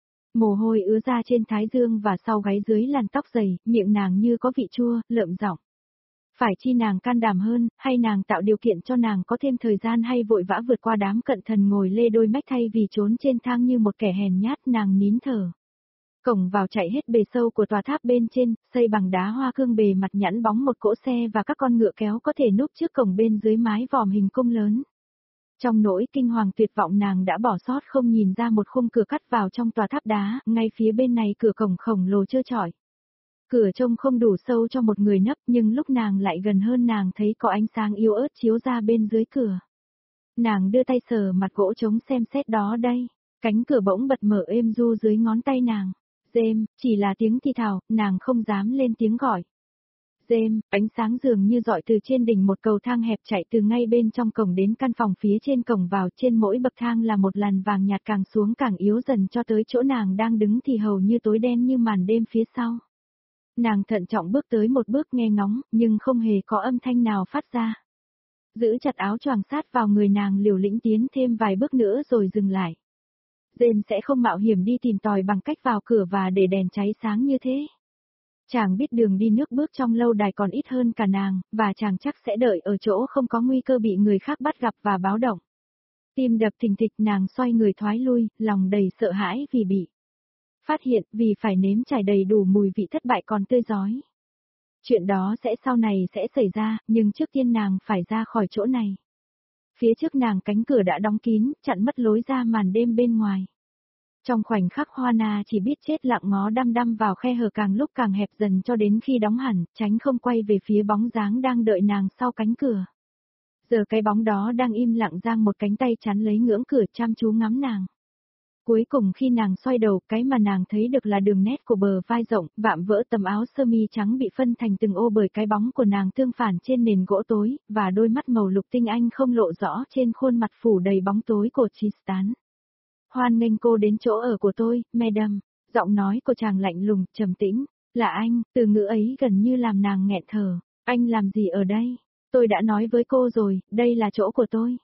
Mồ hôi ứa ra trên thái dương và sau gáy dưới làn tóc dày, miệng nàng như có vị chua, lợm giọng. Phải chi nàng can đảm hơn, hay nàng tạo điều kiện cho nàng có thêm thời gian, hay vội vã vượt qua đám cận thần ngồi lê đôi mách thay vì trốn trên thang như một kẻ hèn nhát, nàng nín thở. Cổng vào chạy hết bề sâu của tòa tháp bên trên, xây bằng đá hoa cương, bề mặt nhẵn bóng một cỗ xe và các con ngựa kéo có thể núp trước cổng bên dưới mái vòm hình cung lớn. Trong nỗi kinh hoàng tuyệt vọng nàng đã bỏ sót không nhìn ra một khung cửa cắt vào trong tòa tháp đá, ngay phía bên này cửa cổng khổng lồ trơ trọi. Cửa trông không đủ sâu cho một người nấp, nhưng lúc nàng lại gần hơn nàng thấy có ánh sáng yếu ớt chiếu ra bên dưới cửa. Nàng đưa tay sờ mặt gỗ trống xem xét, đó đây, cánh cửa bỗng bật mở êm du dưới ngón tay nàng. James, chỉ là tiếng thì thào, nàng không dám lên tiếng gọi. James, ánh sáng dường như dọi từ trên đỉnh một cầu thang hẹp chạy từ ngay bên trong cổng đến căn phòng phía trên cổng vào, trên mỗi bậc thang là một làn vàng nhạt càng xuống càng yếu dần cho tới chỗ nàng đang đứng thì hầu như tối đen như màn đêm phía sau. Nàng thận trọng bước tới một bước nghe ngóng, nhưng không hề có âm thanh nào phát ra. Giữ chặt áo choàng sát vào người nàng, liều lĩnh tiến thêm vài bước nữa rồi dừng lại. James sẽ không mạo hiểm đi tìm tòi bằng cách vào cửa và để đèn cháy sáng như thế. Chàng biết đường đi nước bước trong lâu đài còn ít hơn cả nàng, và chàng chắc sẽ đợi ở chỗ không có nguy cơ bị người khác bắt gặp và báo động. Tim đập thình thịch, nàng xoay người thoái lui, lòng đầy sợ hãi vì bị phát hiện, vì phải nếm trải đầy đủ mùi vị thất bại còn tươi rói. Chuyện đó sau này sẽ xảy ra, nhưng trước tiên nàng phải ra khỏi chỗ này. Phía trước nàng cánh cửa đã đóng kín, chặn mất lối ra màn đêm bên ngoài. Trong khoảnh khắc Hoa chỉ biết chết lặng ngó đăm đăm vào khe hở càng lúc càng hẹp dần cho đến khi đóng hẳn, tránh không quay về phía bóng dáng đang đợi nàng sau cánh cửa. Giờ cái bóng đó đang im lặng giang một cánh tay chắn lấy ngưỡng cửa chăm chú ngắm nàng. Cuối cùng khi nàng xoay đầu, cái mà nàng thấy được là đường nét của bờ vai rộng, vạm vỡ tầm áo sơ mi trắng bị phân thành từng ô bởi cái bóng của nàng tương phản trên nền gỗ tối, và đôi mắt màu lục tinh anh không lộ rõ trên khuôn mặt phủ đầy bóng tối của Tristan. Hoan nghênh cô đến chỗ ở của tôi, Madam. Giọng nói của chàng lạnh lùng, trầm tĩnh. Là anh, từ ngữ ấy gần như làm nàng nghẹn thở. Anh làm gì ở đây? Tôi đã nói với cô rồi, đây là chỗ của tôi.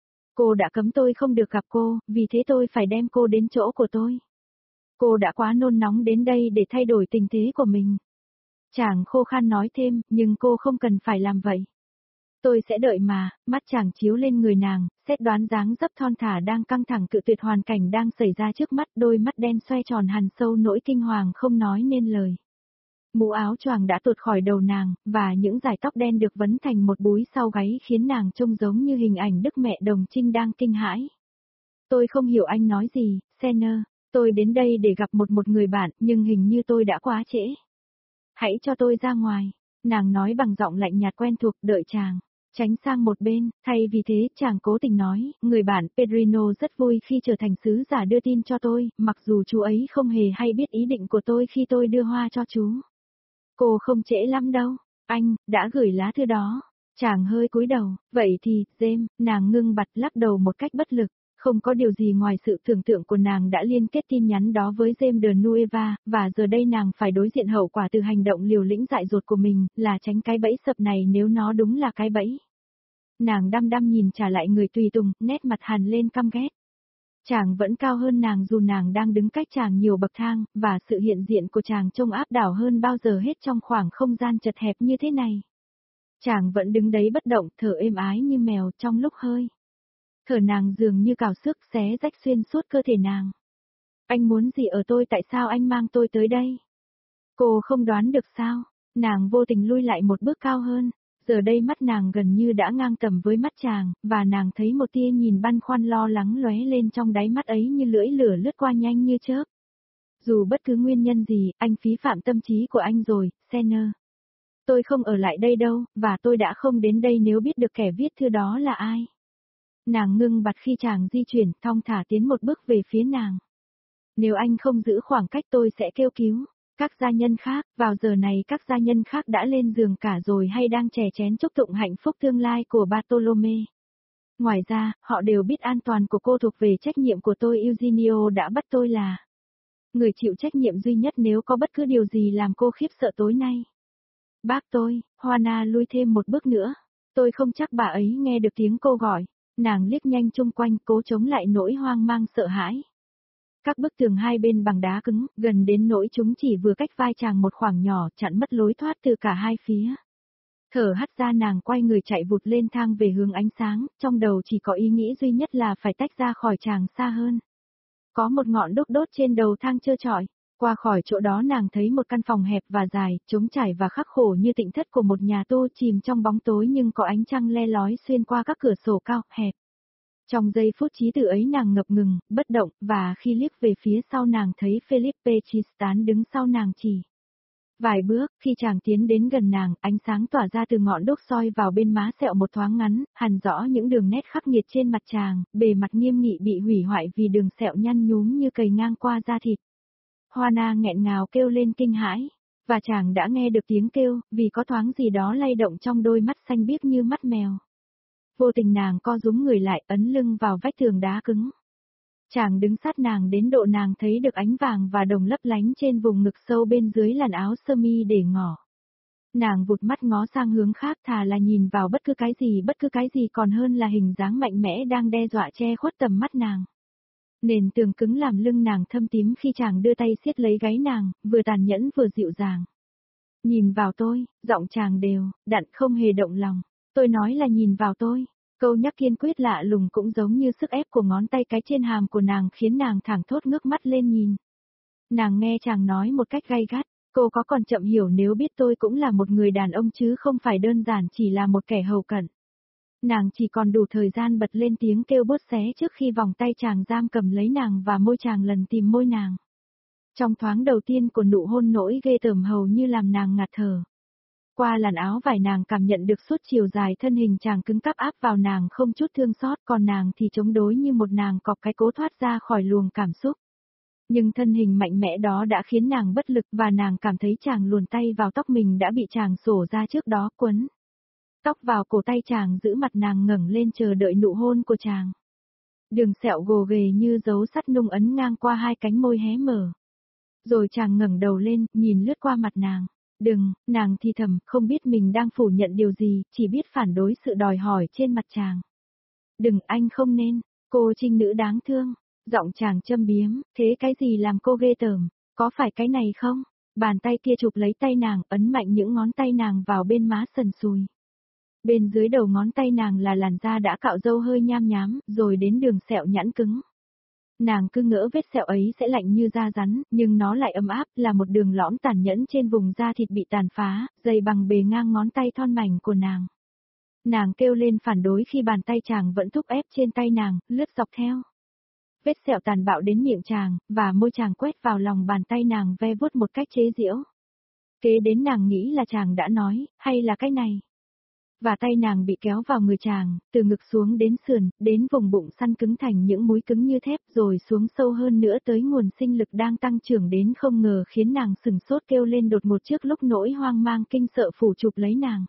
Cô đã cấm tôi không được gặp cô, vì thế tôi phải đem cô đến chỗ của tôi. Cô đã quá nôn nóng đến đây để thay đổi tình thế của mình. Chàng khô khan nói thêm, nhưng cô không cần phải làm vậy. Tôi sẽ đợi mà, mắt chàng chiếu lên người nàng, xét đoán dáng dấp thon thả đang căng thẳng cự tuyệt hoàn cảnh đang xảy ra trước mắt, đôi mắt đen xoe tròn hằn sâu nỗi kinh hoàng không nói nên lời. Mũ áo choàng đã tuột khỏi đầu nàng, và những dải tóc đen được vấn thành một búi sau gáy khiến nàng trông giống như hình ảnh Đức Mẹ Đồng Trinh đang kinh hãi. Tôi không hiểu anh nói gì, Senner, tôi đến đây để gặp một người bạn, nhưng hình như tôi đã quá trễ. Hãy cho tôi ra ngoài, nàng nói bằng giọng lạnh nhạt quen thuộc, đợi chàng. Tránh sang một bên, thay vì thế chàng cố tình nói, người bạn Pedrino rất vui khi trở thành sứ giả đưa tin cho tôi, mặc dù chú ấy không hề hay biết ý định của tôi khi tôi đưa hoa cho chú. Cô không trễ lắm đâu, anh, đã gửi lá thư đó. Chàng hơi cúi đầu, vậy thì, James, nàng ngưng bặt lắc đầu một cách bất lực. Không có điều gì ngoài sự tưởng tượng của nàng đã liên kết tin nhắn đó với James de Nueva, và giờ đây nàng phải đối diện hậu quả từ hành động liều lĩnh dại dột của mình, là tránh cái bẫy sập này nếu nó đúng là cái bẫy. Nàng đăm đăm nhìn trả lại người tùy tùng, nét mặt hằn lên căm ghét. Chàng vẫn cao hơn nàng dù nàng đang đứng cách chàng nhiều bậc thang, và sự hiện diện của chàng trông áp đảo hơn bao giờ hết trong khoảng không gian chật hẹp như thế này. Chàng vẫn đứng đấy bất động, thở êm ái như mèo trong lúc hơi thở nàng dường như cào xước xé rách xuyên suốt cơ thể nàng. Anh muốn gì ở tôi, tại sao anh mang tôi tới đây? Cô không đoán được sao? Nàng vô tình lui lại một bước cao hơn. Giờ đây mắt nàng gần như đã ngang tầm với mắt chàng, và nàng thấy một tia nhìn băn khoăn lo lắng lóe lên trong đáy mắt ấy như lưỡi lửa lướt qua nhanh như chớp. Dù bất cứ nguyên nhân gì, anh phí phạm tâm trí của anh rồi, Senner. Tôi không ở lại đây đâu, và tôi đã không đến đây nếu biết được kẻ viết thư đó là ai. Nàng ngưng bặt khi chàng di chuyển, thong thả tiến một bước về phía nàng. Nếu anh không giữ khoảng cách tôi sẽ kêu cứu. Các gia nhân khác, vào giờ này các gia nhân khác đã lên giường cả rồi hay đang chè chén chúc tụng hạnh phúc tương lai của Bartolome. Ngoài ra, họ đều biết an toàn của cô thuộc về trách nhiệm của tôi. Eugenio đã bắt tôi là người chịu trách nhiệm duy nhất nếu có bất cứ điều gì làm cô khiếp sợ tối nay. Bác tôi, Juana lui thêm một bước nữa. Tôi không chắc bà ấy nghe được tiếng cô gọi. Nàng liếc nhanh chung quanh cố chống lại nỗi hoang mang sợ hãi. Các bức tường hai bên bằng đá cứng, gần đến nỗi chúng chỉ vừa cách vai chàng một khoảng nhỏ, chặn mất lối thoát từ cả hai phía. Thở hắt ra nàng quay người chạy vụt lên thang về hướng ánh sáng, trong đầu chỉ có ý nghĩ duy nhất là phải tách ra khỏi chàng xa hơn. Có một ngọn đúc đốt trên đầu thang trơ trọi. Qua khỏi chỗ đó nàng thấy một căn phòng hẹp và dài, trống trải và khắc khổ như tịnh thất của một nhà tu chìm trong bóng tối nhưng có ánh trăng le lói xuyên qua các cửa sổ cao, hẹp. Trong giây phút trí tử ấy nàng ngập ngừng, bất động, và khi liếc về phía sau nàng thấy Felipe Tristan đứng sau nàng chỉ. Vài bước, khi chàng tiến đến gần nàng, ánh sáng tỏa ra từ ngọn đuốc soi vào bên má sẹo một thoáng ngắn, hằn rõ những đường nét khắc nghiệt trên mặt chàng, bề mặt nghiêm nghị bị hủy hoại vì đường sẹo nhăn nhúm như cày ngang qua da thịt. Juana nghẹn ngào kêu lên kinh hãi, và chàng đã nghe được tiếng kêu, vì có thoáng gì đó lay động trong đôi mắt xanh biếc như mắt mèo. Vô tình nàng co rúm người lại, ấn lưng vào vách tường đá cứng. Chàng đứng sát nàng đến độ nàng thấy được ánh vàng và đồng lấp lánh trên vùng ngực sâu bên dưới làn áo sơ mi để ngỏ. Nàng vụt mắt ngó sang hướng khác, thà là nhìn vào bất cứ cái gì còn hơn là hình dáng mạnh mẽ đang đe dọa che khuất tầm mắt nàng. Nền tường cứng làm lưng nàng thâm tím khi chàng đưa tay siết lấy gáy nàng, vừa tàn nhẫn vừa dịu dàng. Nhìn vào tôi, giọng chàng đều, đặn không hề động lòng. Tôi nói là nhìn vào tôi. Câu nhắc kiên quyết lạ lùng cũng giống như sức ép của ngón tay cái trên hàm của nàng khiến nàng thẳng thốt ngước mắt lên nhìn. Nàng nghe chàng nói một cách gay gắt, cô có còn chậm hiểu nếu biết tôi cũng là một người đàn ông chứ không phải đơn giản chỉ là một kẻ hầu cận. Nàng chỉ còn đủ thời gian bật lên tiếng kêu bốt xé trước khi vòng tay chàng giam cầm lấy nàng và môi chàng lần tìm môi nàng. Trong thoáng đầu tiên của nụ hôn nỗi ghê tởm hầu như làm nàng ngạt thở. Qua làn áo vải nàng cảm nhận được suốt chiều dài thân hình chàng cứng cáp áp vào nàng không chút thương xót, còn nàng thì chống đối như một nàng cọp cái cố thoát ra khỏi luồng cảm xúc. Nhưng thân hình mạnh mẽ đó đã khiến nàng bất lực và nàng cảm thấy chàng luồn tay vào tóc mình đã bị chàng xổ ra trước đó quấn. Tóc vào cổ tay chàng giữ mặt nàng ngẩng lên chờ đợi nụ hôn của chàng. Đường sẹo gồ ghề như dấu sắt nung ấn ngang qua hai cánh môi hé mở. Rồi chàng ngẩng đầu lên, nhìn lướt qua mặt nàng. Đừng, nàng thì thầm, không biết mình đang phủ nhận điều gì, chỉ biết phản đối sự đòi hỏi trên mặt chàng. Đừng, anh không nên, cô trinh nữ đáng thương. Giọng chàng châm biếm, thế cái gì làm cô ghê tởm, có phải cái này không? Bàn tay kia chụp lấy tay nàng, ấn mạnh những ngón tay nàng vào bên má sần sùi. Bên dưới đầu ngón tay nàng là làn da đã cạo râu hơi nham nhám, rồi đến đường sẹo nhẵn cứng. Nàng cứ ngỡ vết sẹo ấy sẽ lạnh như da rắn, nhưng nó lại ấm áp, là một đường lõm tàn nhẫn trên vùng da thịt bị tàn phá, dày bằng bề ngang ngón tay thon mảnh của nàng. Nàng kêu lên phản đối khi bàn tay chàng vẫn thúc ép trên tay nàng, lướt dọc theo. Vết sẹo tàn bạo đến miệng chàng, và môi chàng quét vào lòng bàn tay nàng ve vuốt một cách chế giễu. Kế đến nàng nghĩ là chàng đã nói, hay là cái này. Và tay nàng bị kéo vào người chàng, từ ngực xuống đến sườn, đến vùng bụng săn cứng thành những múi cứng như thép rồi xuống sâu hơn nữa tới nguồn sinh lực đang tăng trưởng đến không ngờ khiến nàng sừng sốt kêu lên đột ngột trước lúc nỗi hoang mang kinh sợ phủ chụp lấy nàng.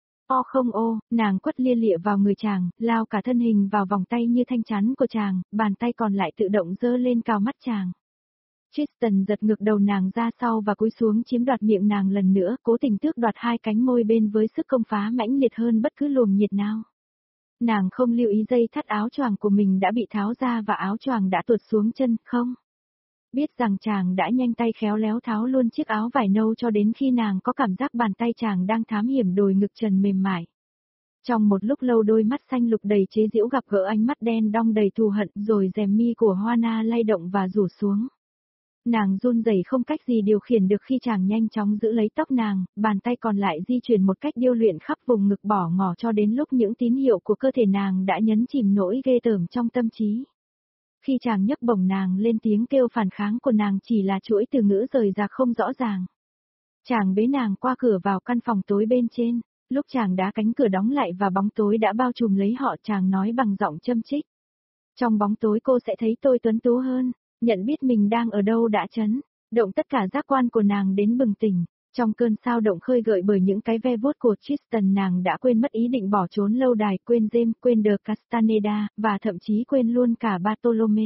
O không ô, nàng quất lia lịa vào người chàng, lao cả thân hình vào vòng tay như thanh chắn của chàng, bàn tay còn lại tự động giơ lên cào mắt chàng. Tristan giật ngược đầu nàng ra sau và cúi xuống chiếm đoạt miệng nàng lần nữa, cố tình tước đoạt hai cánh môi bên với sức công phá mãnh liệt hơn bất cứ luồng nhiệt nào. Nàng không lưu ý dây thắt áo choàng của mình đã bị tháo ra và áo choàng đã tuột xuống chân, không? Biết rằng chàng đã nhanh tay khéo léo tháo luôn chiếc áo vải nâu cho đến khi nàng có cảm giác bàn tay chàng đang thám hiểm đồi ngực trần mềm mại. Trong một lúc lâu đôi mắt xanh lục đầy chế giễu gặp gỡ ánh mắt đen đong đầy thù hận rồi rèm mi của Juana lay động và rủ xuống. Nàng run rẩy không cách gì điều khiển được khi chàng nhanh chóng giữ lấy tóc nàng, bàn tay còn lại di chuyển một cách điêu luyện khắp vùng ngực bỏ ngỏ cho đến lúc những tín hiệu của cơ thể nàng đã nhấn chìm nỗi ghê tởm trong tâm trí. Khi chàng nhấc bổng nàng lên, tiếng kêu phản kháng của nàng chỉ là chuỗi từ ngữ rời rạc không rõ ràng. Chàng bế nàng qua cửa vào căn phòng tối bên trên, lúc chàng đá cánh cửa đóng lại và bóng tối đã bao trùm lấy họ, chàng nói bằng giọng châm chích. Trong bóng tối cô sẽ thấy tôi tuấn tú hơn, nhận biết mình đang ở đâu đã chấn, động tất cả giác quan của nàng đến bừng tỉnh. Trong cơn sao động khơi gợi bởi những cái ve vuốt của Tristan, nàng đã quên mất ý định bỏ trốn lâu đài, quên James, quên De Castaneda, và thậm chí quên luôn cả Bartolome.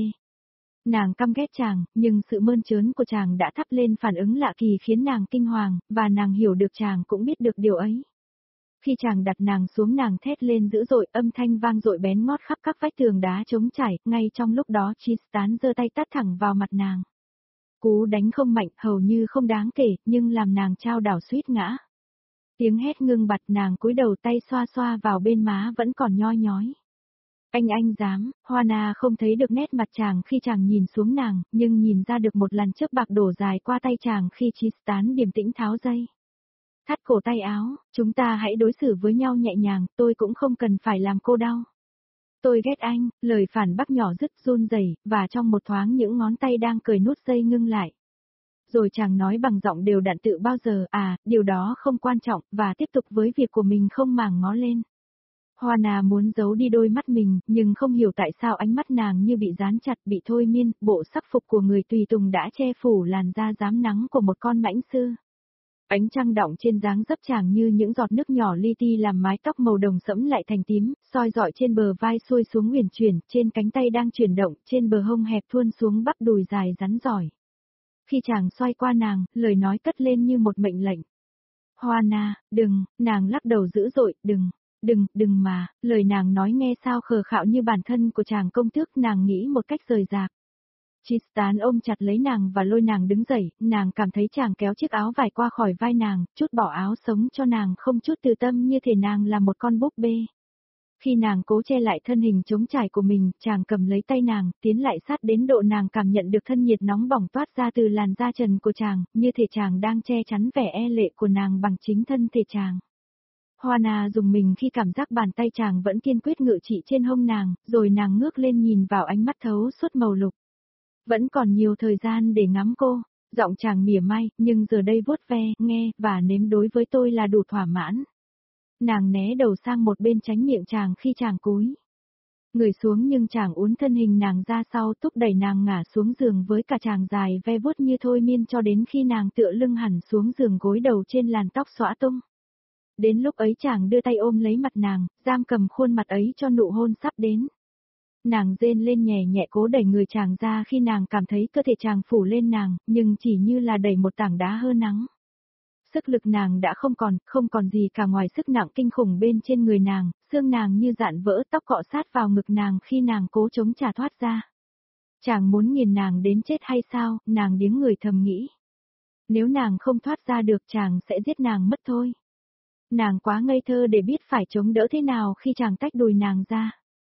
Nàng căm ghét chàng, nhưng sự mơn trớn của chàng đã thắp lên phản ứng lạ kỳ khiến nàng kinh hoàng, và nàng hiểu được chàng cũng biết được điều ấy. Khi chàng đặt nàng xuống, nàng thét lên dữ dội, âm thanh vang dội bén ngót khắp các vách tường đá trống trải, ngay trong lúc đó Tristan giơ tay tát thẳng vào mặt nàng. Cú đánh không mạnh, hầu như không đáng kể, nhưng làm nàng chao đảo suýt ngã. Tiếng hét ngưng bặt, nàng cúi đầu, tay xoa xoa vào bên má vẫn còn nhoi nhói. Anh dám, Juana không thấy được nét mặt chàng khi chàng nhìn xuống nàng, nhưng nhìn ra được một làn chớp bạc đổ dài qua tay chàng khi Tristan điềm tĩnh tháo dây. Thắt cổ tay áo, chúng ta hãy đối xử với nhau nhẹ nhàng, tôi cũng không cần phải làm cô đau. Tôi ghét anh, lời phản bác nhỏ dứt run rẩy, và trong một thoáng những ngón tay đang cởi nút dây ngưng lại. Rồi chàng nói bằng giọng đều đặn, tự bao giờ, điều đó không quan trọng, và tiếp tục với việc của mình không màng ngó lên. Juana muốn giấu đi đôi mắt mình, nhưng không hiểu tại sao ánh mắt nàng như bị dán chặt, bị thôi miên, bộ sắc phục của người tùy tùng đã che phủ làn da rám nắng của một con mãnh sư. Ánh trăng đọng trên dáng dấp chàng như những giọt nước nhỏ li ti làm mái tóc màu đồng sẫm lại thành tím, soi dọi trên bờ vai xuôi xuống huyền chuyển, trên cánh tay đang chuyển động, trên bờ hông hẹp thuôn xuống bắp đùi dài rắn giỏi. Khi chàng xoay qua nàng, lời nói cất lên như một mệnh lệnh. Juana, đừng, nàng lắc đầu dữ dội, đừng mà, lời nàng nói nghe sao khờ khạo như bản thân của chàng công tước, nàng nghĩ một cách rời rạc. Tristan ôm chặt lấy nàng và lôi nàng đứng dậy, nàng cảm thấy chàng kéo chiếc áo vải qua khỏi vai nàng, trút bỏ áo sống cho nàng không chút từ tâm như thể nàng là một con búp bê. Khi nàng cố che lại thân hình trống trải của mình, chàng cầm lấy tay nàng, tiến lại sát đến độ nàng cảm nhận được thân nhiệt nóng bỏng toát ra từ làn da trần của chàng, như thể chàng đang che chắn vẻ e lệ của nàng bằng chính thân thể chàng. Juana dùng mình khi cảm giác bàn tay chàng vẫn kiên quyết ngự trị trên hông nàng, rồi nàng ngước lên nhìn vào ánh mắt thấu suốt màu lục. Vẫn còn nhiều thời gian để ngắm cô, giọng chàng mỉa mai, nhưng giờ đây vuốt ve, nghe, và nếm đối với tôi là đủ thỏa mãn. Nàng né đầu sang một bên tránh miệng chàng khi chàng cúi người xuống, nhưng chàng uốn thân hình nàng ra sau, thúc đẩy nàng ngả xuống giường với cả chàng dài ve vuốt như thôi miên cho đến khi nàng tựa lưng hẳn xuống giường, gối đầu trên làn tóc xõa tung. Đến lúc ấy chàng đưa tay ôm lấy mặt nàng, giam cầm khuôn mặt ấy cho nụ hôn sắp đến. Nàng rên lên nhẹ nhẹ cố đẩy người chàng ra khi nàng cảm thấy cơ thể chàng phủ lên nàng, nhưng chỉ như là đẩy một tảng đá hơ nắng. Sức lực nàng đã không còn gì cả ngoài sức nặng kinh khủng bên trên người nàng, xương nàng như dạn vỡ, tóc cọ sát vào ngực nàng khi nàng cố chống trả thoát ra. Chàng muốn nghiền nàng đến chết hay sao, nàng điếng người thầm nghĩ. Nếu nàng không thoát ra được chàng sẽ giết nàng mất thôi. Nàng quá ngây thơ để biết phải chống đỡ thế nào khi chàng tách đùi nàng ra.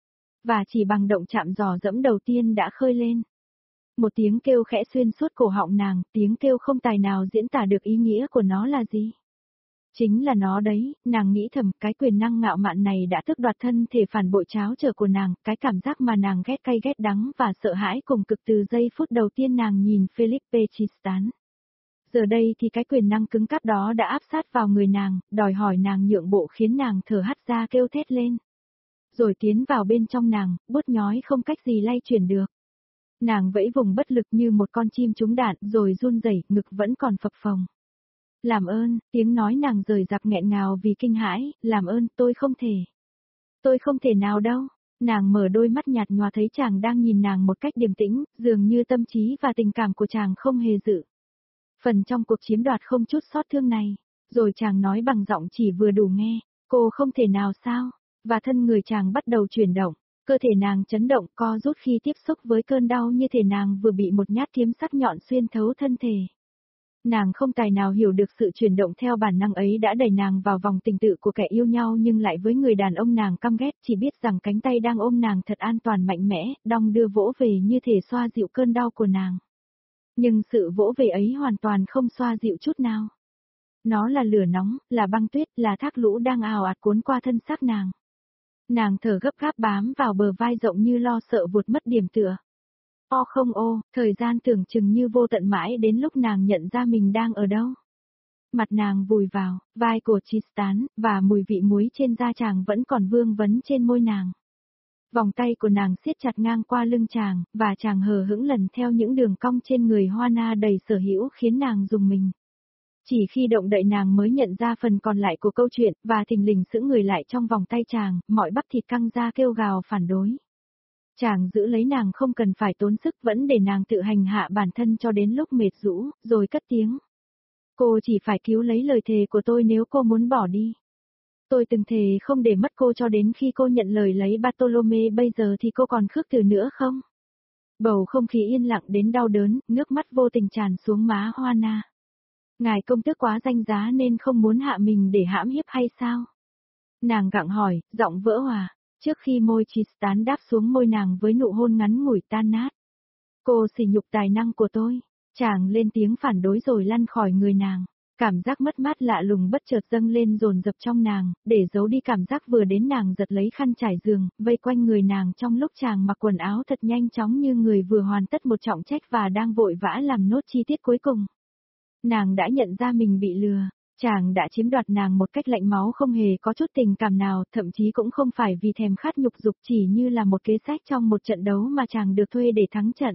Và chỉ bằng động chạm dò dẫm đầu tiên đã khơi lên. Một tiếng kêu khẽ xuyên suốt cổ họng nàng, tiếng kêu không tài nào diễn tả được ý nghĩa của nó là gì. Chính là nó đấy, nàng nghĩ thầm, cái quyền năng ngạo mạn này đã tước đoạt thân thể phản bội tráo trở của nàng, cái cảm giác mà nàng ghét cay ghét đắng và sợ hãi cùng cực từ giây phút đầu tiên nàng nhìn Felipe Tristan. Giờ đây thì cái quyền năng cứng cáp đó đã áp sát vào người nàng, đòi hỏi nàng nhượng bộ, khiến nàng thở hắt ra kêu thét lên. Rồi tiến vào bên trong nàng, bút nhói không cách gì lay chuyển được. Nàng vẫy vùng bất lực như một con chim trúng đạn, rồi run rẩy, ngực vẫn còn phập phồng. Làm ơn, tiếng nói nàng rời rạc nghẹn ngào vì kinh hãi, làm ơn, tôi không thể. Tôi không thể nào đâu. Nàng mở đôi mắt nhạt nhòa thấy chàng đang nhìn nàng một cách điềm tĩnh, dường như tâm trí và tình cảm của chàng không hề dự phần trong cuộc chiếm đoạt không chút xót thương này. Rồi chàng nói bằng giọng chỉ vừa đủ nghe, cô không thể nào sao, và thân người chàng bắt đầu chuyển động. Cơ thể nàng chấn động co rút khi tiếp xúc với cơn đau, như thể nàng vừa bị một nhát kiếm sắc nhọn xuyên thấu thân thể. Nàng không tài nào hiểu được sự chuyển động theo bản năng ấy đã đẩy nàng vào vòng tình tự của kẻ yêu nhau, nhưng lại với người đàn ông nàng căm ghét, chỉ biết rằng cánh tay đang ôm nàng thật an toàn mạnh mẽ, đong đưa vỗ về như thể xoa dịu cơn đau của nàng. Nhưng sự vỗ về ấy hoàn toàn không xoa dịu chút nào. Nó là lửa nóng, là băng tuyết, là thác lũ đang ào ạt cuốn qua thân xác nàng. Nàng thở gấp gáp bám vào bờ vai rộng như lo sợ vụt mất điểm tựa. O không ô, thời gian tưởng chừng như vô tận mãi đến lúc nàng nhận ra mình đang ở đâu. Mặt nàng vùi vào, vai của Tristan, và mùi vị muối trên da chàng vẫn còn vương vấn trên môi nàng. Vòng tay của nàng siết chặt ngang qua lưng chàng, và chàng hờ hững lần theo những đường cong trên người Hoa đầy sở hữu khiến nàng rùng mình. Chỉ khi động đậy nàng mới nhận ra phần còn lại của câu chuyện, và thình lình sững người lại trong vòng tay chàng, mọi bắp thịt căng ra kêu gào phản đối. Chàng giữ lấy nàng không cần phải tốn sức, vẫn để nàng tự hành hạ bản thân cho đến lúc mệt rũ, rồi cất tiếng. Cô chỉ phải cứu lấy lời thề của tôi nếu cô muốn bỏ đi. Tôi từng thề không để mất cô cho đến khi cô nhận lời lấy Bartolome, bây giờ thì cô còn khước từ nữa không? Bầu không khí yên lặng đến đau đớn, nước mắt vô tình tràn xuống má Hoa. Ngài công tước quá danh giá nên không muốn hạ mình để hãm hiếp hay sao? Nàng gặng hỏi, giọng vỡ hòa, trước khi môi Tristan đáp xuống môi nàng với nụ hôn ngắn ngủi tan nát. Cô sỉ nhục tài năng của tôi. Chàng lên tiếng phản đối rồi lăn khỏi người nàng. Cảm giác mất mát lạ lùng bất chợt dâng lên dồn dập trong nàng, để giấu đi cảm giác vừa đến nàng giật lấy khăn trải giường, vây quanh người nàng trong lúc chàng mặc quần áo thật nhanh chóng như người vừa hoàn tất một trọng trách và đang vội vã làm nốt chi tiết cuối cùng. Nàng đã nhận ra mình bị lừa, chàng đã chiếm đoạt nàng một cách lạnh máu không hề có chút tình cảm nào, thậm chí cũng không phải vì thèm khát nhục dục, chỉ như là một kế sách trong một trận đấu mà chàng được thuê để thắng trận.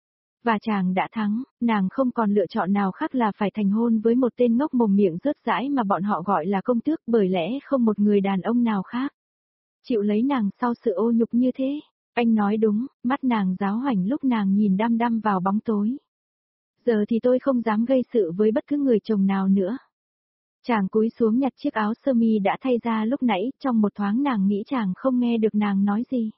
Và chàng đã thắng, nàng không còn lựa chọn nào khác là phải thành hôn với một tên ngốc mồm miệng rớt rãi mà bọn họ gọi là công tước, bởi lẽ không một người đàn ông nào khác chịu lấy nàng sau sự ô nhục như thế. Anh nói đúng, mắt nàng giáo hoảnh lúc nàng nhìn đăm đăm vào bóng tối. Giờ thì tôi không dám gây sự với bất cứ người chồng nào nữa. Chàng cúi xuống nhặt chiếc áo sơ mi đã thay ra lúc nãy, trong một thoáng nàng nghĩ chàng không nghe được nàng nói gì.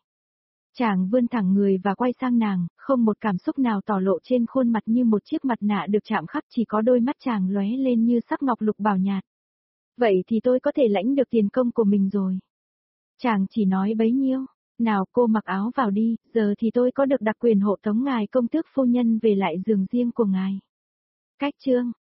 Chàng vươn thẳng người và quay sang nàng, không một cảm xúc nào tỏ lộ trên khuôn mặt như một chiếc mặt nạ được chạm khắc, chỉ có đôi mắt chàng lóe lên như sắc ngọc lục bảo nhạt. Vậy thì tôi có thể lãnh được tiền công của mình rồi. Chàng chỉ nói bấy nhiêu. Nào cô mặc áo vào đi, giờ thì tôi có được đặc quyền hộ tống ngài công tước phu nhân về lại giường riêng của ngài. Cách chương